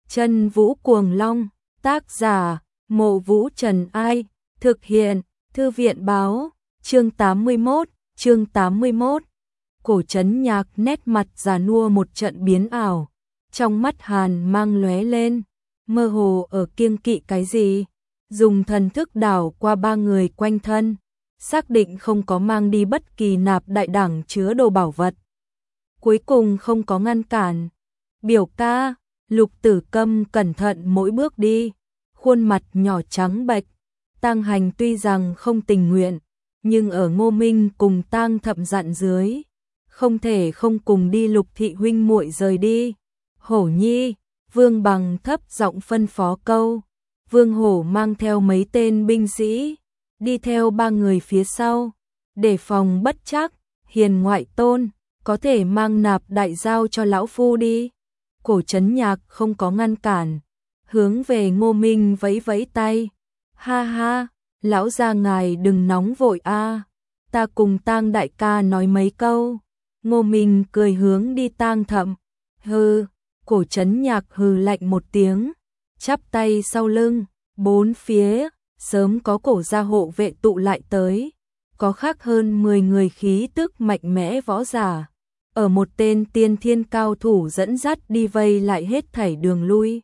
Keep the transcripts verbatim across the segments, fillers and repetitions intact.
Chân Vũ Cuồng Long, tác giả, Mộ Vũ Trần Ai, thực hiện, Thư viện báo, chương tám mươi mốt, chương tám mươi mốt. Cổ Trấn Nhạc nét mặt già nua một trận biến ảo, trong mắt hàn mang lóe lên, mơ hồ ở kiêng kỵ cái gì, dùng thần thức đảo qua ba người quanh thân, xác định không có mang đi bất kỳ nạp đại đẳng chứa đồ bảo vật. Cuối cùng không có ngăn cản. Biểu ca, Lục Tử Câm cẩn thận mỗi bước đi, khuôn mặt nhỏ trắng bệch. Tang Hành tuy rằng không tình nguyện, nhưng ở Ngô Minh cùng Tang Thậm dặn dưới, không thể không cùng đi. Lục thị huynh muội rời đi. Hổ Nhi, Vương Bằng thấp giọng phân phó câu. Vương Hổ mang theo mấy tên binh sĩ, đi theo ba người phía sau, để phòng bất trắc. Hiền ngoại tôn, có thể mang nạp đại giao cho lão phu đi. Cổ Trấn Nhạc không có ngăn cản, hướng về Ngô Minh vẫy vẫy tay. Ha ha, lão gia ngài đừng nóng vội a, ta cùng Tang đại ca nói mấy câu. Ngô Minh cười hướng đi Tang Thậm. Hừ, Cổ Trấn Nhạc hừ lạnh một tiếng, chắp tay sau lưng, bốn phía sớm có cổ gia hộ vệ tụ lại tới, có khác hơn mười người khí tức mạnh mẽ võ giả, ở một tên tiên thiên cao thủ dẫn dắt đi vây lại hết thảy đường lui.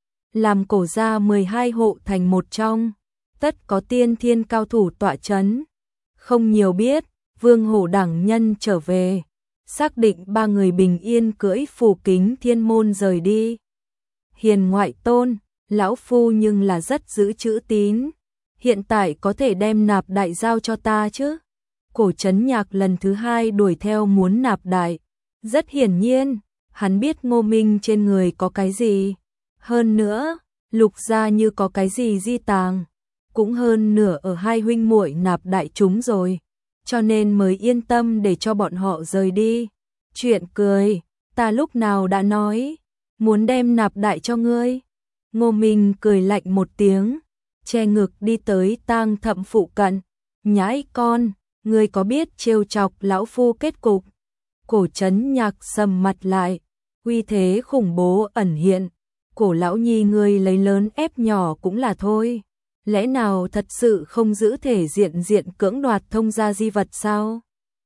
Làm cổ gia mười hai hộ thành một trong, tất có tiên thiên cao thủ tọa chấn. Không nhiều biết, Vương Hổ đẳng nhân trở về, xác định ba người bình yên cưỡi phù kính thiên môn rời đi. Hiền ngoại tôn, lão phu nhưng là rất giữ chữ tín, hiện tại có thể đem nạp đại giao cho ta chứ? Cổ Trấn Nhạc lần thứ hai đuổi theo muốn nạp đại. Rất hiển nhiên, hắn biết Ngô Minh trên người có cái gì. Hơn nữa, Lục gia như có cái gì di tàng, cũng hơn nửa ở hai huynh muội nạp đại chúng rồi, cho nên mới yên tâm để cho bọn họ rời đi. Chuyện cười, ta lúc nào đã nói, muốn đem nạp đại cho ngươi. Ngô Minh cười lạnh một tiếng, che ngực đi tới Tang Thậm phụ cận. Nhãi con, ngươi có biết trêu chọc lão phu kết cục? Cổ Trấn Nhạc sầm mặt lại, uy thế khủng bố ẩn hiện. Cổ lão nhi ngươi lấy lớn ép nhỏ cũng là thôi, lẽ nào thật sự không giữ thể diện diện cưỡng đoạt thông gia di vật sao?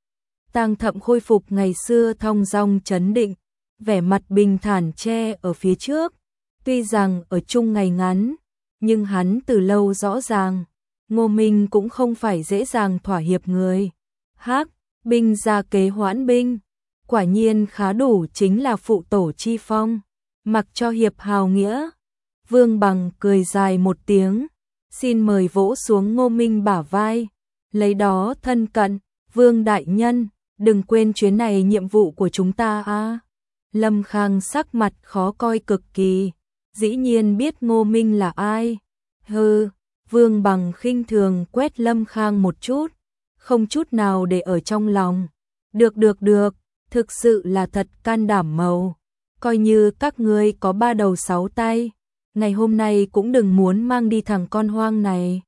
Tang Thậm khôi phục ngày xưa thong dong trấn định, vẻ mặt bình thản che ở phía trước. Tuy rằng ở chung ngày ngắn, nhưng hắn từ lâu rõ ràng, Ngô Minh cũng không phải dễ dàng thỏa hiệp người. Hắc, binh ra kế hoãn binh, quả nhiên khá đủ chính là phụ tổ chi phong, mặc cho hiệp hào nghĩa. Vương Bằng cười dài một tiếng, xin mời vỗ xuống Ngô Minh bả vai, lấy đó thân cận. Vương đại nhân, đừng quên chuyến này nhiệm vụ của chúng ta a. Lâm Khang sắc mặt khó coi cực kỳ, dĩ nhiên biết Ngô Minh là ai. Hừ, Vương Bằng khinh thường quét Lâm Khang một chút, không chút nào để ở trong lòng. Được được được, thực sự là thật can đảm màu. Coi như các ngươi có ba đầu sáu tay, ngày hôm nay cũng đừng muốn mang đi thằng con hoang này.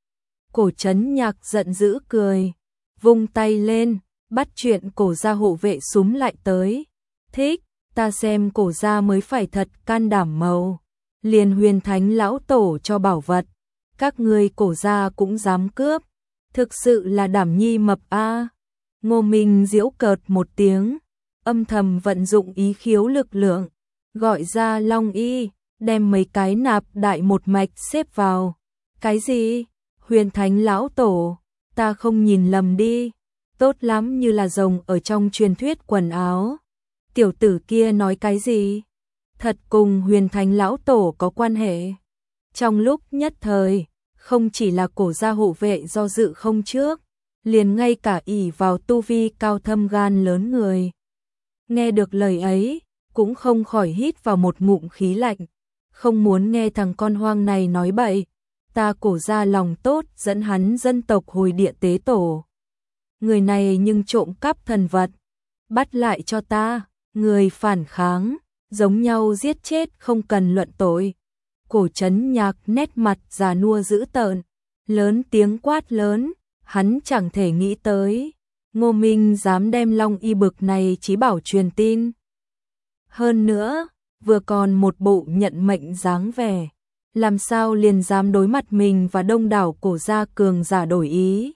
Cổ Trấn Nhạc giận dữ cười, vung tay lên, bắt chuyện cổ gia hộ vệ súm lại tới. Thích, ta xem cổ gia mới phải thật can đảm màu. Liền Huyền Thánh lão tổ cho bảo vật, các ngươi cổ gia cũng dám cướp, thực sự là đảm nhi mập a. Ngô Minh giễu cợt một tiếng, âm thầm vận dụng ý khiếu lực lượng, gọi ra Long Y, đem mấy cái nạp đại một mạch xếp vào. Cái gì? Huyền Thánh lão tổ, ta không nhìn lầm đi, tốt lắm như là rồng ở trong truyền thuyết quần áo. Tiểu tử kia nói cái gì? Thật cùng Huyền Thánh lão tổ có quan hệ? Trong lúc nhất thời, không chỉ là cổ gia hộ vệ do dự không trước, liền ngay cả ỷ vào tu vi cao thâm gan lớn người. Nghe được lời ấy, cũng không khỏi hít vào một ngụm khí lạnh, không muốn nghe thằng con hoang này nói bậy. Ta cổ gia lòng tốt dẫn hắn dân tộc hồi địa tế tổ. Người này nhưng trộm cắp thần vật, bắt lại cho ta, người phản kháng, giống nhau giết chết không cần luận tội. Cổ Trấn Nhạc nét mặt già nua dữ tợn, lớn tiếng quát lớn, hắn chẳng thể nghĩ tới, Ngô Minh dám đem Long Y bực này chí bảo truyền tin. Hơn nữa, vừa còn một bộ nhận mệnh dáng vẻ, làm sao liền dám đối mặt mình và đông đảo cổ gia cường giả đổi ý.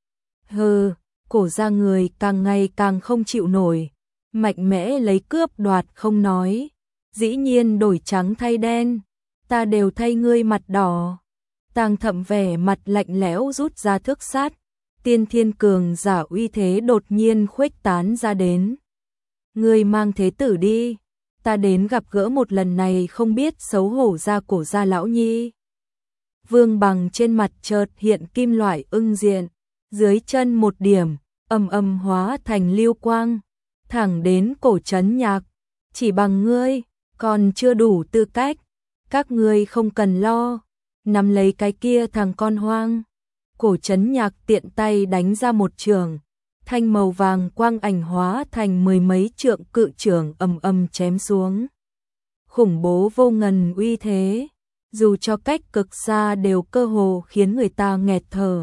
Hừ, cổ gia người càng ngày càng không chịu nổi, mạnh mẽ lấy cướp đoạt không nói, dĩ nhiên đổi trắng thay đen, ta đều thay ngươi mặt đỏ. Tàng Thậm vẻ mặt lạnh lẽo rút ra thước sát, tiên thiên cường giả uy thế đột nhiên khuếch tán ra đến. Ngươi mang thế tử đi, ta đến gặp gỡ một lần này không biết xấu hổ ra cổ gia lão nhi. Vương Bằng trên mặt chợt hiện kim loại ưng diện, dưới chân một điểm, ầm ầm hóa thành lưu quang, thẳng đến Cổ Trấn Nhạc. Chỉ bằng ngươi, còn chưa đủ tư cách, các ngươi không cần lo, nắm lấy cái kia thằng con hoang. Cổ Trấn Nhạc tiện tay đánh ra một trường, thanh màu vàng quang ảnh hóa thành mười mấy trượng cự trường ầm ầm chém xuống. Khủng bố vô ngần uy thế, dù cho cách cực xa đều cơ hồ khiến người ta nghẹt thở.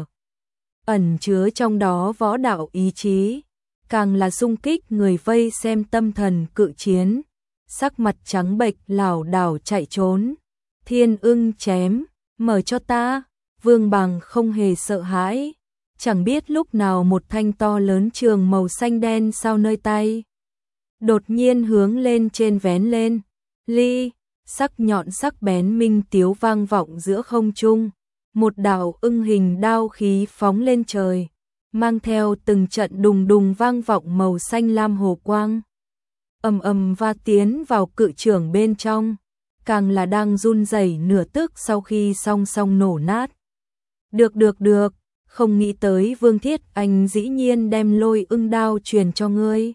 Ẩn chứa trong đó võ đạo ý chí, càng là xung kích người vây xem tâm thần cự chiến, sắc mặt trắng bệch lảo đảo chạy trốn. Thiên ưng chém, mở cho ta. Vương Bằng không hề sợ hãi, chẳng biết lúc nào một thanh to lớn trường màu xanh đen sau nơi tay, đột nhiên hướng lên trên vén lên, ly, sắc nhọn sắc bén minh tiếu vang vọng giữa không trung, một đạo ưng hình đao khí phóng lên trời, mang theo từng trận đùng đùng vang vọng màu xanh lam hồ quang, ầm ầm va tiến vào cự trường bên trong, càng là đang run rẩy nửa tức sau khi song song nổ nát. Được được được, không nghĩ tới Vương Thiết Anh dĩ nhiên đem lôi ưng đao truyền cho ngươi.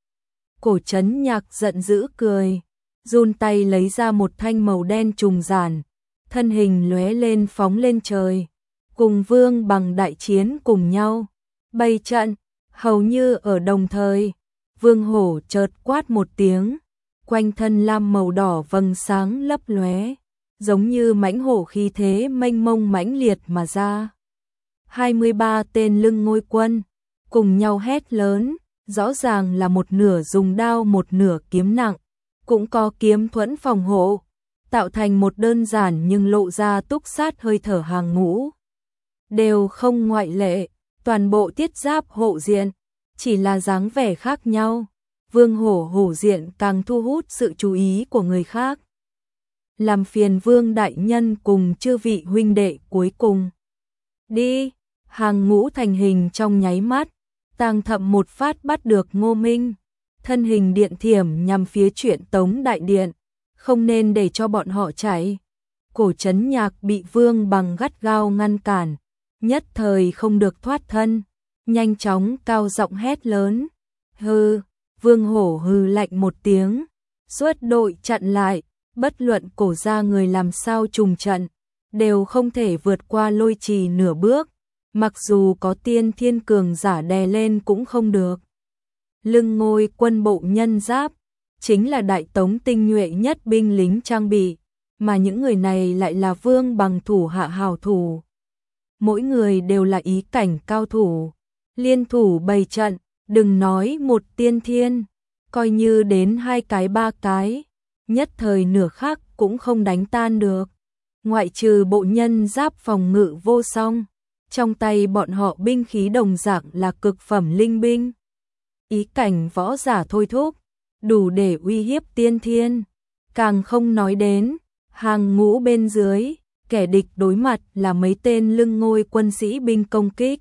Cổ Trấn Nhạc giận dữ cười, run tay lấy ra một thanh màu đen trùng giản, thân hình lóe lên phóng lên trời, cùng Vương Bằng đại chiến cùng nhau. Bày trận, hầu như ở đồng thời, Vương Hổ chợt quát một tiếng, quanh thân lam màu đỏ vầng sáng lấp lóe, giống như mãnh hổ khí thế mênh mông mãnh liệt mà ra. hai mươi ba tên lưng ngôi quân, cùng nhau hét lớn, rõ ràng là một nửa dùng đao một nửa kiếm nặng, cũng có kiếm thuẫn phòng hộ, tạo thành một đơn giản nhưng lộ ra túc sát hơi thở hàng ngũ. Đều không ngoại lệ, toàn bộ thiết giáp hộ diện, chỉ là dáng vẻ khác nhau. Vương Hổ hổ diện càng thu hút sự chú ý của người khác. Làm phiền Vương đại nhân cùng chư vị huynh đệ cuối cùng. Đi, hàng ngũ thành hình trong nháy mắt, Tàng Thậm một phát bắt được Ngô Minh, thân hình điện thiểm nhằm phía Truyện Tống đại điện, không nên để cho bọn họ chạy. Cổ Trấn Nhạc bị Vương Bằng gắt gao ngăn cản, nhất thời không được thoát thân, nhanh chóng cao giọng hét lớn. Hừ, Vương Hổ hừ lạnh một tiếng, xuất đội chặn lại, bất luận cổ gia người làm sao trùng trận, đều không thể vượt qua lôi trì nửa bước, mặc dù có tiên thiên cường giả đè lên cũng không được. Lưng ngôi quân bộ nhân giáp, chính là đại tống tinh nhuệ nhất binh lính trang bị, mà những người này lại là Vương Bằng thủ hạ hào thủ. Mỗi người đều là ý cảnh cao thủ, liên thủ bày trận, đừng nói một tiên thiên, coi như đến hai cái ba cái, nhất thời nửa khắc cũng không đánh tan được. Ngoại trừ bộ nhân giáp phòng ngự vô song, trong tay bọn họ binh khí đồng dạng là cực phẩm linh binh. Ý cảnh võ giả thôi thúc, đủ để uy hiếp tiên thiên, càng không nói đến hàng ngũ bên dưới, kẻ địch đối mặt là mấy tên lưng ngôi quân sĩ binh công kích.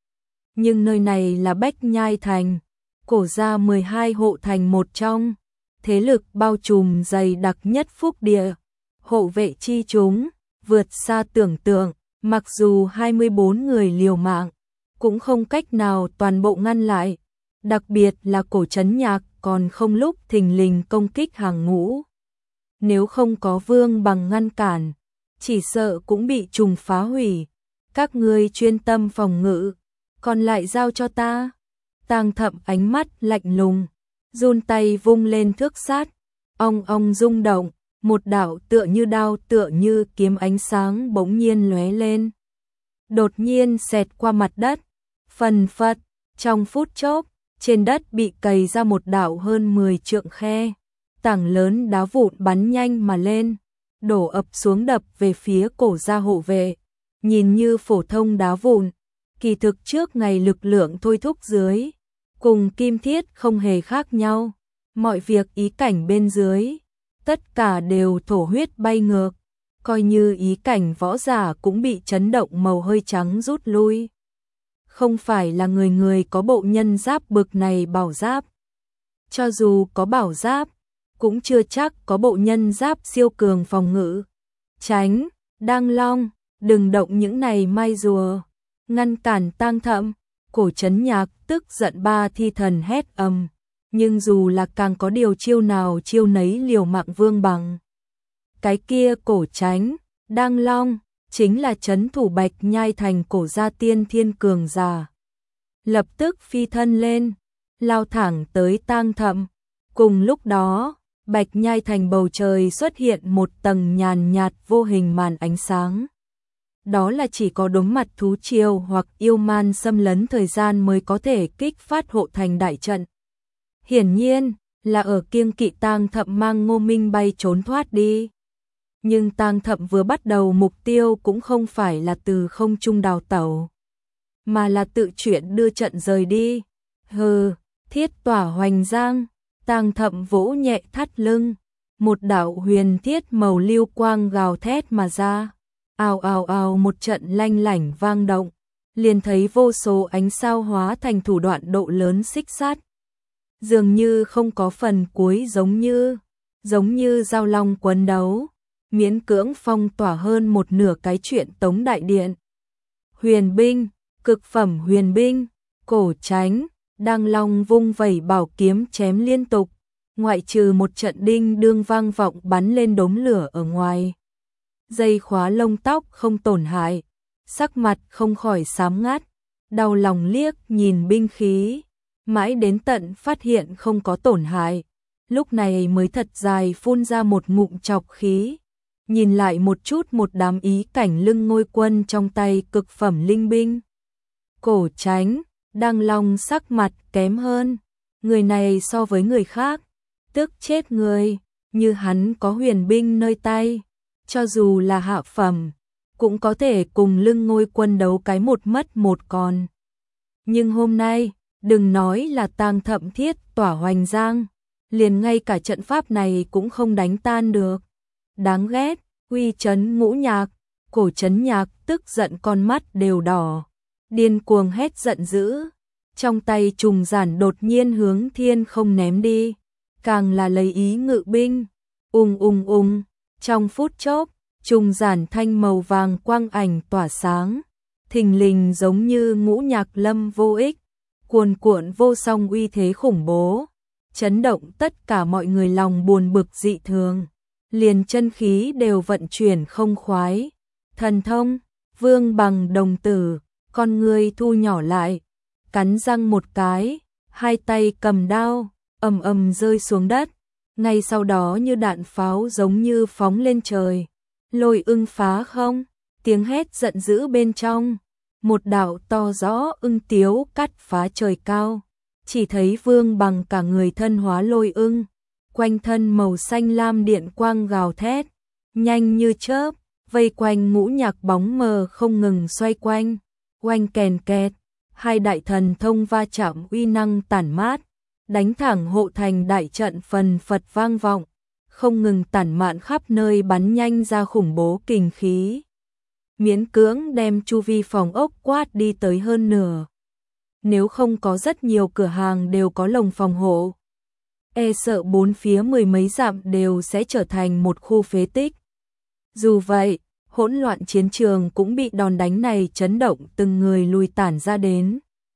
Nhưng nơi này là Bách Nhai Thành, cổ gia mười hai hộ thành một trong, thế lực bao trùm dày đặc nhất phúc địa, hộ vệ chi chúng, vượt xa tưởng tượng, mặc dù hai mươi bốn người liều mạng, cũng không cách nào toàn bộ ngăn lại, đặc biệt là Cổ Trấn Nhạc còn không lúc thình lình công kích hàng ngũ. Nếu không có Vương Bằng ngăn cản, chỉ sợ cũng bị trùng phá hủy. Các ngươi chuyên tâm phòng ngự, còn lại giao cho ta. Tàng Thậm ánh mắt lạnh lùng, run tay vung lên thước sát, ong ong rung động, một đạo tựa như đao tựa như kiếm ánh sáng bỗng nhiên lóe lên. Đột nhiên xẹt qua mặt đất, phần phật, trong phút chốc, trên đất bị cày ra một đạo hơn mười trượng khe, tảng lớn đá vụn bắn nhanh mà lên, đổ ập xuống đập về phía cổ gia hộ vệ. Nhìn như phổ thông đá vụn, kỳ thực trước ngày lực lượng thôi thúc dưới, cùng kim thiết không hề khác nhau. Mọi việc ý cảnh bên dưới, tất cả đều thổ huyết bay ngược, coi như ý cảnh võ giả cũng bị chấn động, màu hơi trắng rút lui. Không phải là người người có bộ nhân giáp bực này bảo giáp. Cho dù có bảo giáp, cũng chưa chắc có bộ nhân giáp siêu cường phòng ngự. Tránh, Đăng Long, đừng động những này mai rùa, ngăn cản Tang Thậm. Cổ Trấn Nhạc tức giận ba thi thần hét ầm, nhưng dù là càng có điều chiêu nào chiêu nấy liều mạng Vương Bằng. Cái kia Cổ Tránh, Đăng Long, chính là trấn thủ Bạch Nhai Thành cổ gia tiên thiên cường giả. Lập tức phi thân lên, lao thẳng tới Tang Thậm. Cùng lúc đó, Bạch Nhai Thành bầu trời xuất hiện một tầng nhàn nhạt vô hình màn ánh sáng. Đó là chỉ có đốm mặt thú triều hoặc yêu man xâm lấn thời gian mới có thể kích phát hộ thành đại trận. Hiển nhiên là ở kiêng kỵ Tang Thậm mang Ngô Minh bay trốn thoát đi. Nhưng Tang Thậm vừa bắt đầu mục tiêu cũng không phải là từ không trung đào tẩu, mà là tự chuyển đưa trận rời đi. Hừ, thiết tỏa hoành giang, Tang Thậm vỗ nhẹ thắt lưng, một đạo huyền thiết màu lưu quang gào thét mà ra. Ào ào ào, một trận lanh lảnh vang động, liền thấy vô số ánh sao hóa thành thủ đoạn độ lớn xích sắt. Dường như không có phần cuối, giống như, giống như giao long quấn đấu, miễn cưỡng phong tỏa hơn một nửa cái chuyện Tống Đại Điện. Huyền binh, cực phẩm huyền binh, Cổ Tránh, Đăng Long vung vẩy bảo kiếm chém liên tục, ngoại trừ một trận đinh đương vang vọng bắn lên đốm lửa ở ngoài. Dây khóa lông tóc không tổn hại, sắc mặt không khỏi xám ngắt, đau lòng liếc nhìn binh khí, mãi đến tận phát hiện không có tổn hại, lúc này mới thật dài phun ra một ngụm trọc khí, nhìn lại một chút một đám ý cảnh lưng ngôi quân trong tay cực phẩm linh binh. Cổ Tránh, Đăng Long sắc mặt kém hơn, người này so với người khác, tức chết người, như hắn có huyền binh nơi tay, cho dù là hạ phẩm, cũng có thể cùng lưng ngôi quân đấu cái một mất một còn. Nhưng hôm nay, đừng nói là Tang Thậm thiết tỏa hoành giang, liền ngay cả trận pháp này cũng không đánh tan được. Đáng ghét, uy trấn Ngũ Nhạc, Cổ Trấn Nhạc tức giận con mắt đều đỏ, điên cuồng hét giận dữ, trong tay trùng giản đột nhiên hướng thiên không ném đi, càng là lấy ý ngự binh, ung ung ung, trong phút chốc, trùng giản thanh màu vàng quang ảnh tỏa sáng, thình lình giống như ngũ nhạc lâm vô ích, cuồn cuộn vô song uy thế khủng bố, chấn động tất cả mọi người lòng buồn bực dị thường, liền chân khí đều vận chuyển không khoái. Thần thông, Vương Bằng đồng tử, con người thu nhỏ lại, cắn răng một cái, hai tay cầm đao, ầm ầm rơi xuống đất, ngay sau đó như đạn pháo giống như phóng lên trời. Lôi ưng phá không, tiếng hét giận dữ bên trong, một đạo to rõ ưng tiếu cắt phá trời cao, chỉ thấy Vương Bằng cả người thân hóa lôi ưng, quanh thân màu xanh lam điện quang gào thét, nhanh như chớp, vây quanh Ngũ Nhạc bóng mờ không ngừng xoay quanh, oanh kèn kẹt, hai đại thần thông va chạm uy năng tản mát, đánh thẳng hộ thành đại trận phần phật vang vọng, không ngừng tản mạn khắp nơi bắn nhanh ra khủng bố kình khí, miễn cưỡng đem chu vi phòng ốc quát đi tới hơn nửa. Nếu không có rất nhiều cửa hàng đều có lồng phòng hộ, e sợ bốn phía mười mấy dặm đều sẽ trở thành một khu phế tích. Dù vậy, hỗn loạn chiến trường cũng bị đòn đánh này chấn động, từng người lùi tản ra đến,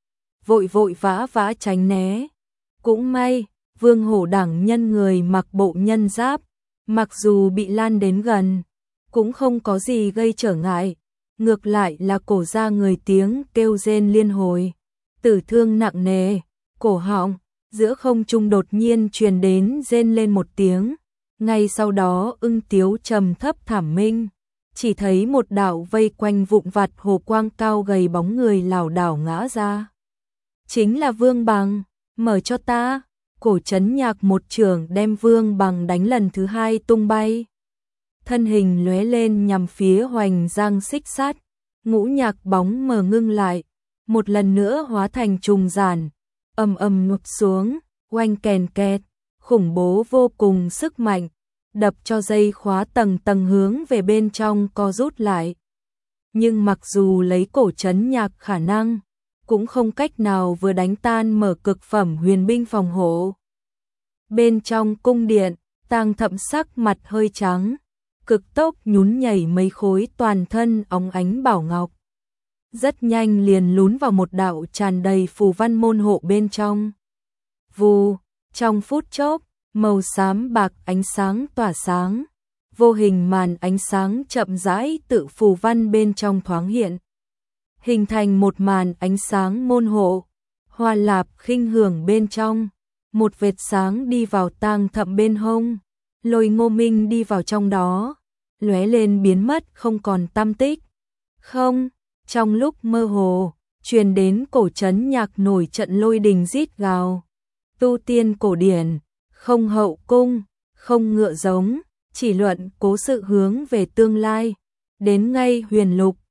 vội vội vã vã tránh né. Cũng may, Vương Hổ đẳng nhân người mặc bộ nhân giáp, mặc dù bị lan đến gần, cũng không có gì gây trở ngại, ngược lại là cổ ra người tiếng kêu rên liên hồi, tử thương nặng nề, cổ họng, giữa không trung đột nhiên truyền đến rên lên một tiếng, ngay sau đó ưng tiếu trầm thấp thảm minh, chỉ thấy một đạo vây quanh vụn vặt hồ quang cao gầy bóng người lảo đảo ngã ra. Chính là Vương Bằng, mở cho ta, Cổ Trấn Nhạc một chưởng đem Vương Bằng đánh lần thứ hai tung bay. Thân hình lóe lên nhằm phía Hoành Giang Xích Sắt, Ngũ Nhạc bóng mờ ngưng lại, một lần nữa hóa thành trùng giản, ầm ầm ngụp xuống, oanh kèn kẹt, khủng bố vô cùng sức mạnh, đập cho dây khóa tầng tầng hướng về bên trong co rút lại. Nhưng mặc dù lấy Cổ Trấn Nhạc khả năng, cũng không cách nào vừa đánh tan mở cực phẩm huyền binh phòng hộ. Bên trong cung điện, Tang Thậm sắc mặt hơi trắng, cực tốc nhún nhảy mấy khối toàn thân óng ánh bảo ngọc. Rất nhanh liền lún vào một đạo tràn đầy phù văn môn hộ bên trong. Vù, trong phút chốc, màu xám bạc ánh sáng tỏa sáng, vô hình màn ánh sáng chậm rãi tự phù văn bên trong thoáng hiện, hình thành một màn ánh sáng môn hộ, hoa lạp khinh hưởng bên trong, một vệt sáng đi vào Tang Thậm bên hông, Lôi Ngô Minh đi vào trong đó, lóe lên biến mất không còn tăm tích. Không, trong lúc mơ hồ, truyền đến Cổ Trấn Nhạc nổi trận lôi đình rít gào. Tu tiên cổ điển, không hậu cung, không ngựa giống, chỉ luận cố sự hướng về tương lai, đến ngay huyền lục,